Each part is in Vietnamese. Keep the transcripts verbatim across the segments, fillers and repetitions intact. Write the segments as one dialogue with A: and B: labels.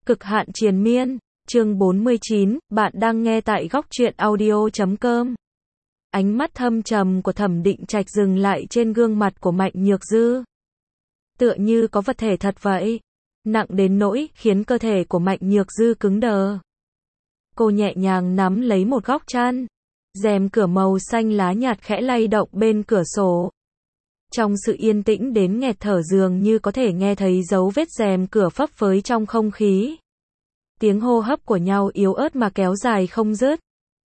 A: Cực hạn triền miên, chương bốn mươi chín, bạn đang nghe tại góc truyện audio chấm com. Ánh mắt thâm trầm của Thẩm Định Trạch dừng lại trên gương mặt của Mạnh Nhược Dư. Tựa như có vật thể thật vậy, nặng đến nỗi khiến cơ thể của Mạnh Nhược Dư cứng đờ. Cô nhẹ nhàng nắm lấy một góc chăn, rèm cửa màu xanh lá nhạt khẽ lay động bên cửa sổ. Trong sự yên tĩnh đến nghẹt thở dường như có thể nghe thấy dấu vết rèm cửa phấp phới trong không khí. Tiếng hô hấp của nhau yếu ớt mà kéo dài không dứt.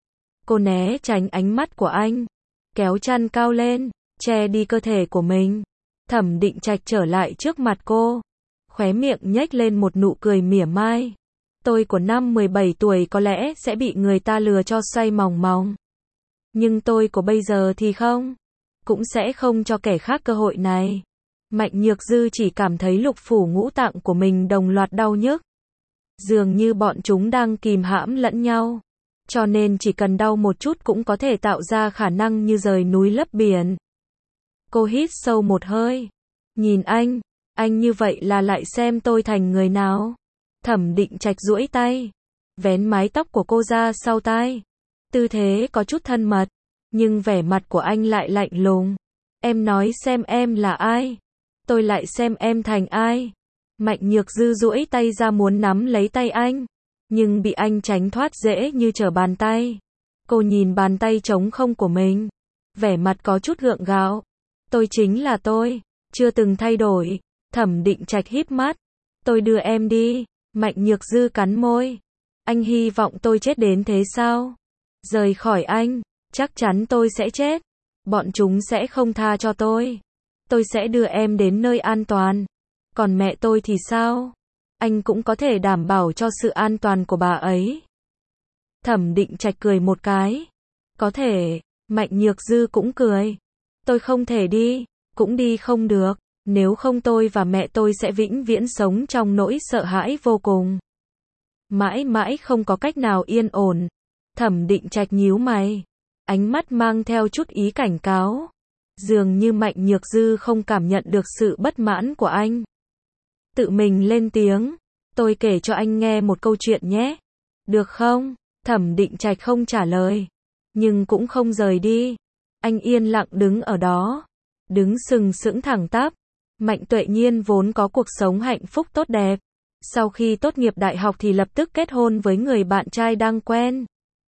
A: Cô né tránh ánh mắt của anh, kéo chăn cao lên, che đi cơ thể của mình. Thẩm Định Trạch trở lại trước mặt cô, khóe miệng nhếch lên một nụ cười mỉa mai. Tôi của năm mười bảy tuổi có lẽ sẽ bị người ta lừa cho xoay mòng mòng. Nhưng tôi của bây giờ thì không. Cũng sẽ không cho kẻ khác cơ hội này. Mạnh Nhược Dư chỉ cảm thấy lục phủ ngũ tạng của mình đồng loạt đau nhức. Dường như bọn chúng đang kìm hãm lẫn nhau. Cho nên chỉ cần đau một chút cũng có thể tạo ra khả năng như rời núi lấp biển. Cô hít sâu một hơi. Nhìn anh, anh như vậy là lại xem tôi thành người nào. Thẩm Định Trạch duỗi tay, vén mái tóc của cô ra sau tai. Tư thế có chút thân mật, nhưng vẻ mặt của anh lại lạnh lùng. Em nói xem em là ai, tôi lại xem em thành ai. Mạnh Nhược Dư duỗi tay ra muốn nắm lấy tay anh, nhưng bị anh tránh thoát dễ như trở bàn tay. Cô nhìn bàn tay trống không của mình, vẻ mặt có chút gượng gạo. Tôi chính là tôi, chưa từng thay đổi. Thẩm Định Trạch híp mắt. Tôi đưa em đi. Mạnh Nhược Dư cắn môi. Anh hy vọng tôi chết đến thế sao? Rời khỏi anh, chắc chắn tôi sẽ chết. Bọn chúng sẽ không tha cho tôi. Tôi sẽ đưa em đến nơi an toàn. Còn mẹ tôi thì sao? Anh cũng có thể đảm bảo cho sự an toàn của bà ấy. Thẩm Định Trạch cười một cái. Có thể. Mạnh Nhược Dư cũng cười. Tôi không thể đi, cũng đi không được. Nếu không tôi và mẹ tôi sẽ vĩnh viễn sống trong nỗi sợ hãi vô cùng. Mãi mãi không có cách nào yên ổn. Thẩm Định Trạch nhíu mày, ánh mắt mang theo chút ý cảnh cáo. Dường như Mạnh Nhược Dư không cảm nhận được sự bất mãn của anh. Tự mình lên tiếng. Tôi kể cho anh nghe một câu chuyện nhé. Được không? Thẩm Định Trạch không trả lời, nhưng cũng không rời đi. Anh yên lặng đứng ở đó, đứng sừng sững thẳng tắp. Mạnh Tuệ Nhiên vốn có cuộc sống hạnh phúc tốt đẹp. Sau khi tốt nghiệp đại học thì lập tức kết hôn với người bạn trai đang quen.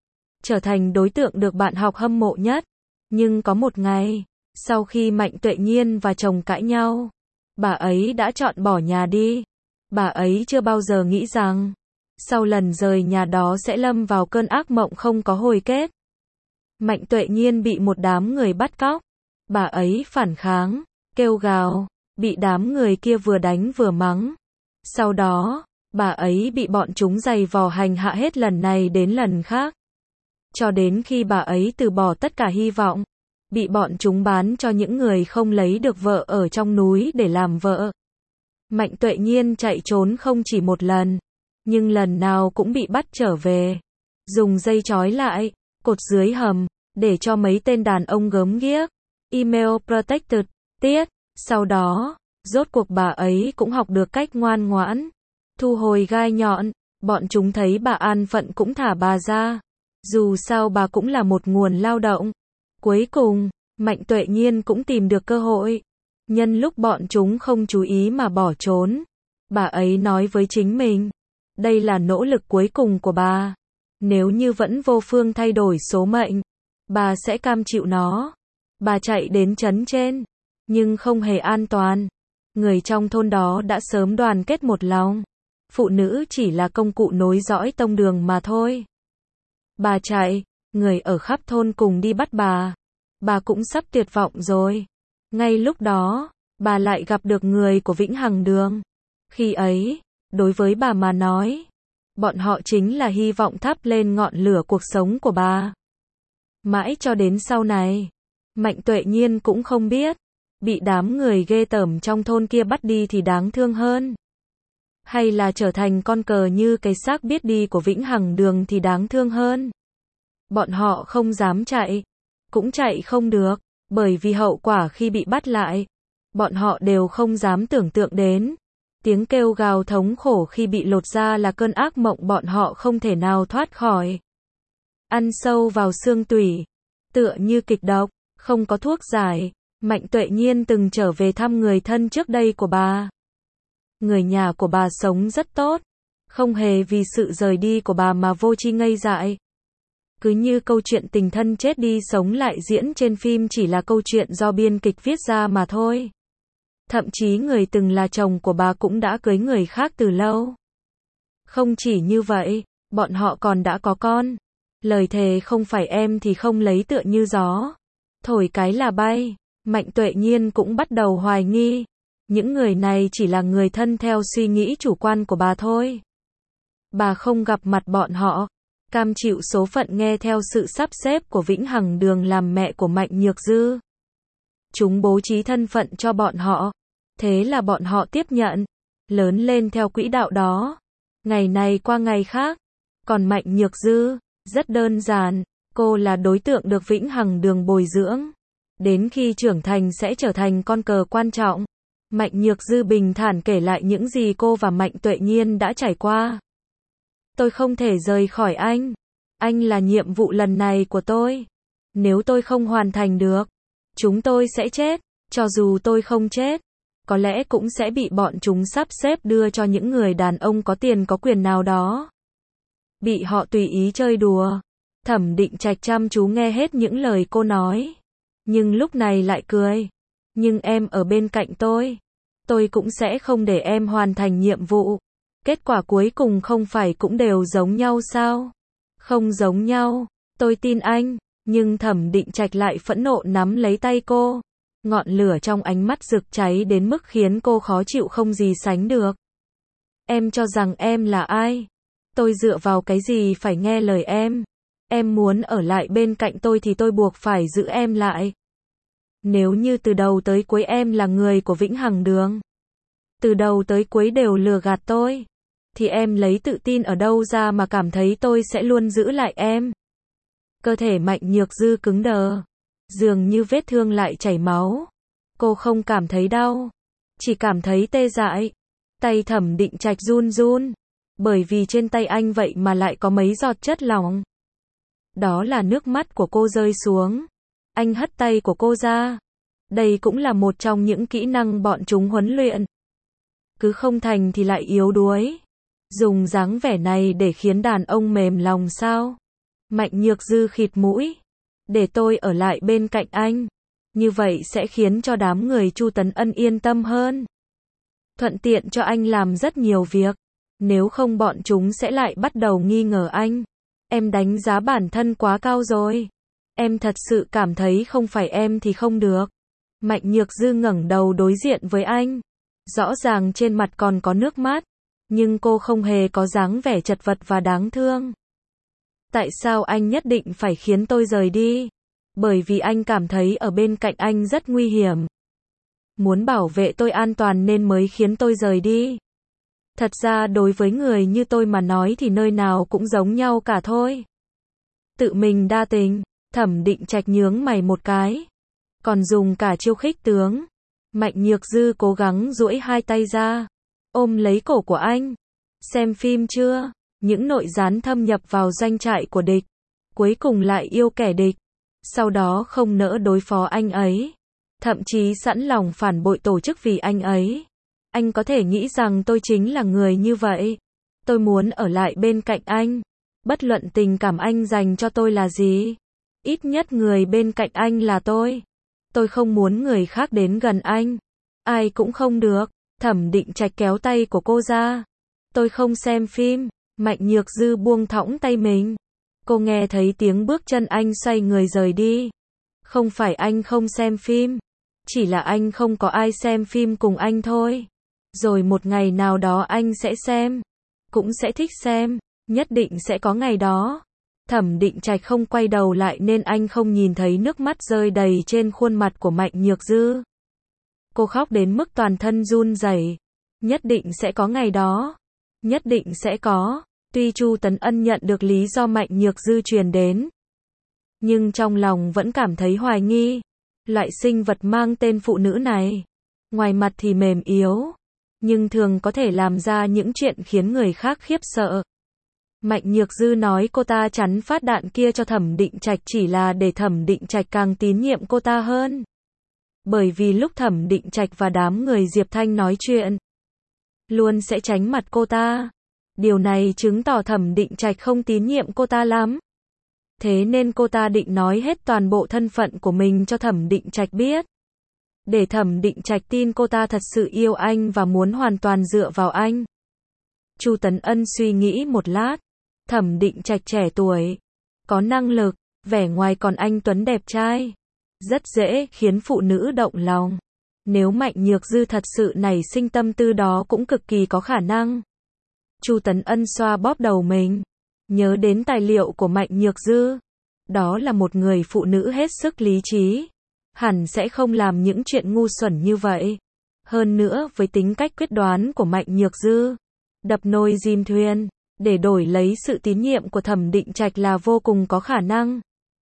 A: Trở thành đối tượng được bạn học hâm mộ nhất. Nhưng có một ngày, sau khi Mạnh Tuệ Nhiên và chồng cãi nhau, bà ấy đã chọn bỏ nhà đi. Bà ấy chưa bao giờ nghĩ rằng, sau lần rời nhà đó sẽ lâm vào cơn ác mộng không có hồi kết. Mạnh Tuệ Nhiên bị một đám người bắt cóc. Bà ấy phản kháng, kêu gào, bị đám người kia vừa đánh vừa mắng. Sau đó, bà ấy bị bọn chúng giày vò hành hạ hết lần này đến lần khác. Cho đến khi bà ấy từ bỏ tất cả hy vọng, bị bọn chúng bán cho những người không lấy được vợ ở trong núi để làm vợ. Mạnh Tuệ Nhiên chạy trốn không chỉ một lần, nhưng lần nào cũng bị bắt trở về. Dùng dây trói lại, cột dưới hầm, để cho mấy tên đàn ông gớm ghiếc. Email protected, tiết. Sau đó, rốt cuộc bà ấy cũng học được cách ngoan ngoãn, thu hồi gai nhọn. Bọn chúng thấy bà an phận cũng thả bà ra. Dù sao bà cũng là một nguồn lao động. Cuối cùng, Mạnh Tuệ Nhiên cũng tìm được cơ hội. Nhân lúc bọn chúng không chú ý mà bỏ trốn, bà ấy nói với chính mình, đây là nỗ lực cuối cùng của bà. Nếu như vẫn vô phương thay đổi số mệnh, bà sẽ cam chịu nó. Bà chạy đến trấn trên, nhưng không hề an toàn. Người trong thôn đó đã sớm đoàn kết một lòng. Phụ nữ chỉ là công cụ nối dõi tông đường mà thôi. Bà chạy, người ở khắp thôn cùng đi bắt bà. Bà cũng sắp tuyệt vọng rồi. Ngay lúc đó, bà lại gặp được người của Vĩnh Hằng Đường. Khi ấy, đối với bà mà nói, bọn họ chính là hy vọng thắp lên ngọn lửa cuộc sống của bà. Mãi cho đến sau này, Mạnh Tuệ Nhiên cũng không biết, bị đám người ghê tởm trong thôn kia bắt đi thì đáng thương hơn, hay là trở thành con cờ như cái xác biết đi của Vĩnh Hằng Đường thì đáng thương hơn. Bọn họ không dám chạy, cũng chạy không được, bởi vì hậu quả khi bị bắt lại, bọn họ đều không dám tưởng tượng đến. Tiếng kêu gào thống khổ khi bị lột da là cơn ác mộng bọn họ không thể nào thoát khỏi. Ăn sâu vào xương tủy, tựa như kịch độc, không có thuốc giải. Mạnh Tuệ Nhiên từng trở về thăm người thân trước đây của bà. Người nhà của bà sống rất tốt, không hề vì sự rời đi của bà mà vô tri ngây dại. Cứ như câu chuyện tình thân chết đi sống lại diễn trên phim chỉ là câu chuyện do biên kịch viết ra mà thôi. Thậm chí người từng là chồng của bà cũng đã cưới người khác từ lâu. Không chỉ như vậy, bọn họ còn đã có con. Lời thề không phải em thì không lấy tựa như gió. Thổi cái là bay. Mạnh Tuệ Nhiên cũng bắt đầu hoài nghi. Những người này chỉ là người thân theo suy nghĩ chủ quan của bà thôi. Bà không gặp mặt bọn họ, cam chịu số phận nghe theo sự sắp xếp của Vĩnh Hằng Đường làm mẹ của Mạnh Nhược Dư. Chúng bố trí thân phận cho bọn họ, thế là bọn họ tiếp nhận, lớn lên theo quỹ đạo đó. Ngày này qua ngày khác, còn Mạnh Nhược Dư, rất đơn giản, cô là đối tượng được Vĩnh Hằng Đường bồi dưỡng. Đến khi trưởng thành sẽ trở thành con cờ quan trọng. Mạnh Nhược Dư bình thản kể lại những gì cô và Mạnh Tuệ Nhiên đã trải qua. Tôi không thể rời khỏi anh. Anh là nhiệm vụ lần này của tôi. Nếu tôi không hoàn thành được, chúng tôi sẽ chết. Cho dù tôi không chết, có lẽ cũng sẽ bị bọn chúng sắp xếp đưa cho những người đàn ông có tiền có quyền nào đó. Bị họ tùy ý chơi đùa. Thẩm Định Trạch chăm chú nghe hết những lời cô nói. Nhưng lúc này lại cười. Nhưng em ở bên cạnh tôi. Tôi cũng sẽ không để em hoàn thành nhiệm vụ. Kết quả cuối cùng không phải cũng đều giống nhau sao? Không giống nhau. Tôi tin anh. Nhưng Thẩm Định Trạch lại phẫn nộ nắm lấy tay cô. Ngọn lửa trong ánh mắt rực cháy đến mức khiến cô khó chịu không gì sánh được. Em cho rằng em là ai? Tôi dựa vào cái gì phải nghe lời em? Em muốn ở lại bên cạnh tôi thì tôi buộc phải giữ em lại. Nếu như từ đầu tới cuối em là người của Vĩnh Hằng Đường, từ đầu tới cuối đều lừa gạt tôi, thì em lấy tự tin ở đâu ra mà cảm thấy tôi sẽ luôn giữ lại em? Cơ thể Mạnh Nhược Dư cứng đờ, dường như vết thương lại chảy máu. Cô không cảm thấy đau, chỉ cảm thấy tê dại. Tay Thẩm Định Trạch run run, bởi vì trên tay anh vậy mà lại có mấy giọt chất lỏng. Đó là nước mắt của cô rơi xuống. Anh hất tay của cô ra. Đây cũng là một trong những kỹ năng bọn chúng huấn luyện. Cứ không thành thì lại yếu đuối. Dùng dáng vẻ này để khiến đàn ông mềm lòng sao? Mạnh Nhược Dư khịt mũi. Để tôi ở lại bên cạnh anh. Như vậy sẽ khiến cho đám người Chu Tấn Ân yên tâm hơn. Thuận tiện cho anh làm rất nhiều việc. Nếu không bọn chúng sẽ lại bắt đầu nghi ngờ anh. Em đánh giá bản thân quá cao rồi. Em thật sự cảm thấy không phải em thì không được. Mạnh Nhược Dư ngẩng đầu đối diện với anh. Rõ ràng trên mặt còn có nước mắt. Nhưng cô không hề có dáng vẻ chật vật và đáng thương. Tại sao anh nhất định phải khiến tôi rời đi? Bởi vì anh cảm thấy ở bên cạnh anh rất nguy hiểm. Muốn bảo vệ tôi an toàn nên mới khiến tôi rời đi. Thật ra đối với người như tôi mà nói thì nơi nào cũng giống nhau cả thôi. Tự mình đa tình. Thẩm Định Trạch nhướng mày một cái. Còn dùng cả chiêu khích tướng. Mạnh Nhược Dư cố gắng duỗi hai tay ra. Ôm lấy cổ của anh. Xem phim chưa? Những nội gián thâm nhập vào doanh trại của địch. Cuối cùng lại yêu kẻ địch. Sau đó không nỡ đối phó anh ấy. Thậm chí sẵn lòng phản bội tổ chức vì anh ấy. Anh có thể nghĩ rằng tôi chính là người như vậy. Tôi muốn ở lại bên cạnh anh. Bất luận tình cảm anh dành cho tôi là gì. Ít nhất người bên cạnh anh là tôi. Tôi không muốn người khác đến gần anh. Ai cũng không được. Thẩm Định Trạch kéo tay của cô ra. Tôi không xem phim. Mạnh Nhược Dư buông thõng tay mình. Cô nghe thấy tiếng bước chân anh xoay người rời đi. Không phải anh không xem phim. Chỉ là anh không có ai xem phim cùng anh thôi. Rồi một ngày nào đó anh sẽ xem. Cũng sẽ thích xem. Nhất định sẽ có ngày đó. Thẩm Định Trạch không quay đầu lại nên anh không nhìn thấy nước mắt rơi đầy trên khuôn mặt của Mạnh Nhược Dư. Cô khóc đến mức toàn thân run rẩy. Nhất định sẽ có ngày đó. Nhất định sẽ có. Tuy Chu Tấn Ân nhận được lý do Mạnh Nhược Dư truyền đến. Nhưng trong lòng vẫn cảm thấy hoài nghi. Loại sinh vật mang tên phụ nữ này. Ngoài mặt thì mềm yếu. nhưng thường có thể làm ra những chuyện khiến người khác khiếp sợ. Mạnh Nhược Dư nói cô ta chắn phát đạn kia cho Thẩm Định Trạch chỉ là để Thẩm Định Trạch càng tín nhiệm cô ta hơn. Bởi vì lúc Thẩm Định Trạch và đám người Diệp Thanh nói chuyện, luôn sẽ tránh mặt cô ta. Điều này chứng tỏ Thẩm Định Trạch không tín nhiệm cô ta lắm. Thế nên cô ta định nói hết toàn bộ thân phận của mình cho Thẩm Định Trạch biết. Để Thẩm Định Trạch tin cô ta thật sự yêu anh và muốn hoàn toàn dựa vào anh. Chu Tấn Ân suy nghĩ một lát. Thẩm Định Trạch trẻ tuổi, có năng lực, vẻ ngoài còn anh tuấn đẹp trai. Rất dễ khiến phụ nữ động lòng. Nếu Mạnh Nhược Dư thật sự nảy sinh tâm tư đó cũng cực kỳ có khả năng. Chu Tấn Ân xoa bóp đầu mình. Nhớ đến tài liệu của Mạnh Nhược Dư. Đó là một người phụ nữ hết sức lý trí. Hẳn sẽ không làm những chuyện ngu xuẩn như vậy. Hơn nữa với tính cách quyết đoán của Mạnh Nhược Dư, đập nồi dìm thuyền, để đổi lấy sự tín nhiệm của Thẩm Định Trạch là vô cùng có khả năng.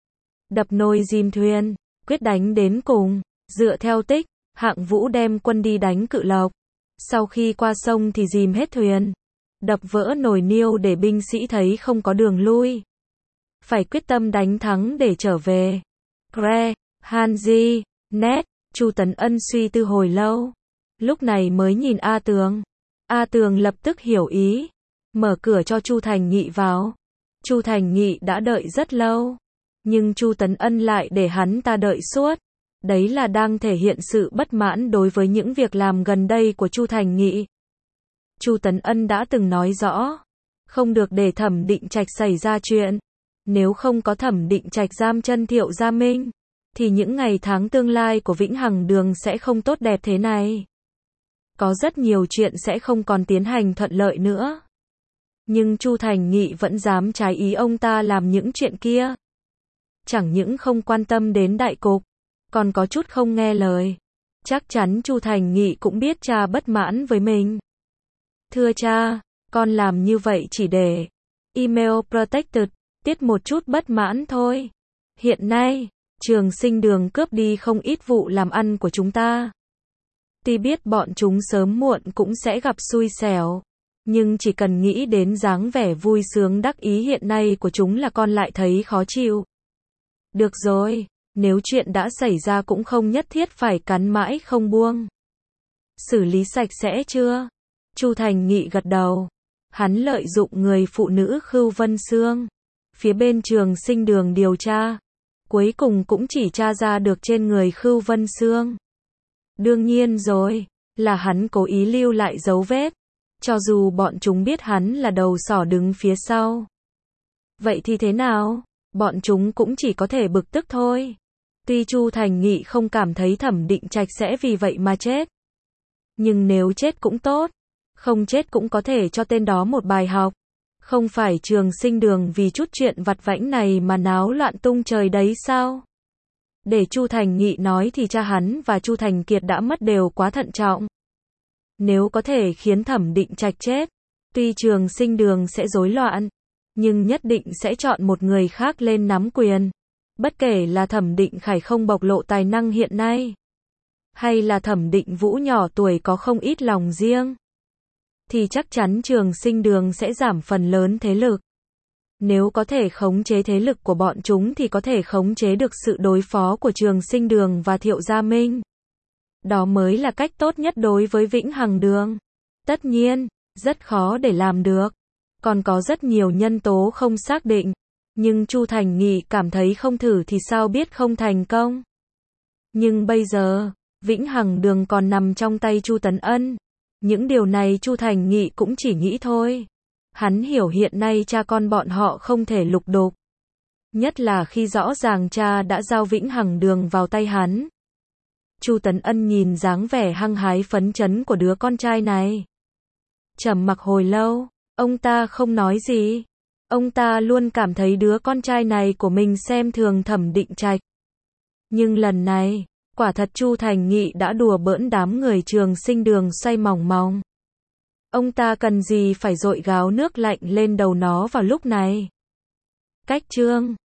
A: Đập nồi dìm thuyền, quyết đánh đến cùng. Dựa theo tích, Hạng Vũ đem quân đi đánh Cự Lộc. Sau khi qua sông thì dìm hết thuyền. Đập vỡ nồi niêu để binh sĩ thấy không có đường lui. Phải quyết tâm đánh thắng để trở về. Kre, Hanji, Nét, Chu Tấn Ân suy tư hồi lâu. Lúc này mới nhìn A Tường. A Tường lập tức hiểu ý. Mở cửa cho Chu Thành Nghị vào. Chu Thành Nghị đã đợi rất lâu. Nhưng Chu Tấn Ân lại để hắn ta đợi suốt. Đấy là đang thể hiện sự bất mãn đối với những việc làm gần đây của Chu Thành Nghị. Chu Tấn Ân đã từng nói rõ, không được để Thẩm Định Trạch xảy ra chuyện. Nếu không có Thẩm Định Trạch giam chân Thiệu Gia Minh, thì những ngày tháng tương lai của Vĩnh Hằng Đường sẽ không tốt đẹp thế này. Có rất nhiều chuyện sẽ không còn tiến hành thuận lợi nữa. Nhưng Chu Thành Nghị vẫn dám trái ý ông ta làm những chuyện kia. Chẳng những không quan tâm đến đại cục, còn có chút không nghe lời. Chắc chắn Chu Thành Nghị cũng biết cha bất mãn với mình. Thưa cha, con làm như vậy chỉ để email protected, tiết một chút bất mãn thôi. Hiện nay, Trường Sinh Đường cướp đi không ít vụ làm ăn của chúng ta. Tuy biết bọn chúng sớm muộn cũng sẽ gặp xui xẻo, nhưng chỉ cần nghĩ đến dáng vẻ vui sướng đắc ý hiện nay của chúng là con lại thấy khó chịu. Được rồi, nếu chuyện đã xảy ra cũng không nhất thiết phải cắn mãi không buông. Xử lý sạch sẽ chưa? Chu Thành Nghị gật đầu. Hắn lợi dụng người phụ nữ Khưu Vân Sương, phía bên Trường Sinh Đường điều tra. Cuối cùng cũng chỉ tra ra được trên người Khưu Vân Sương. Đương nhiên rồi, là hắn cố ý lưu lại dấu vết. Cho dù bọn chúng biết hắn là đầu sỏ đứng phía sau. Vậy thì thế nào? Bọn chúng cũng chỉ có thể bực tức thôi. Tuy Chu Thành Nghị không cảm thấy Thẩm Định Trạch sẽ vì vậy mà chết. Nhưng nếu chết cũng tốt. Không chết cũng có thể cho tên đó một bài học. Không phải Trường Sinh Đường vì chút chuyện vặt vãnh này mà náo loạn tung trời đấy sao? Để Chu Thành Nghị nói thì cha hắn và Chu Thành Kiệt đã mất đều quá thận trọng. Nếu có thể khiến Thẩm Định Trạch chết, tuy Trường Sinh Đường sẽ rối loạn, nhưng nhất định sẽ chọn một người khác lên nắm quyền. Bất kể là Thẩm Định Khải không bộc lộ tài năng hiện nay, hay là Thẩm Định Vũ nhỏ tuổi có không ít lòng riêng, thì chắc chắn Trường Sinh Đường sẽ giảm phần lớn thế lực. Nếu có thể khống chế thế lực của bọn chúng thì có thể khống chế được sự đối phó của Trường Sinh Đường và Thiệu Gia Minh. Đó mới là cách tốt nhất đối với Vĩnh Hằng Đường. Tất nhiên, rất khó để làm được. Còn có rất nhiều nhân tố không xác định. Nhưng Chu Thành Nghị cảm thấy không thử thì sao biết không thành công. Nhưng bây giờ, Vĩnh Hằng Đường còn nằm trong tay Chu Tấn Ân. Những điều này Chu Thành Nghị cũng chỉ nghĩ thôi. Hắn hiểu hiện nay cha con bọn họ không thể lục đục. Nhất là khi rõ ràng cha đã giao Vĩnh Hằng Đường vào tay hắn. Chu Tấn Ân nhìn dáng vẻ hăng hái phấn chấn của đứa con trai này. Trầm mặc hồi lâu, ông ta không nói gì. Ông ta luôn cảm thấy đứa con trai này của mình xem thường Thẩm Định Trạch. Nhưng lần này, quả thật Chu Thành Nghị đã đùa bỡn đám người Trường Sinh Đường xoay mòng mòng. Ông ta cần gì phải dội gáo nước lạnh lên đầu nó vào lúc này. Cách chương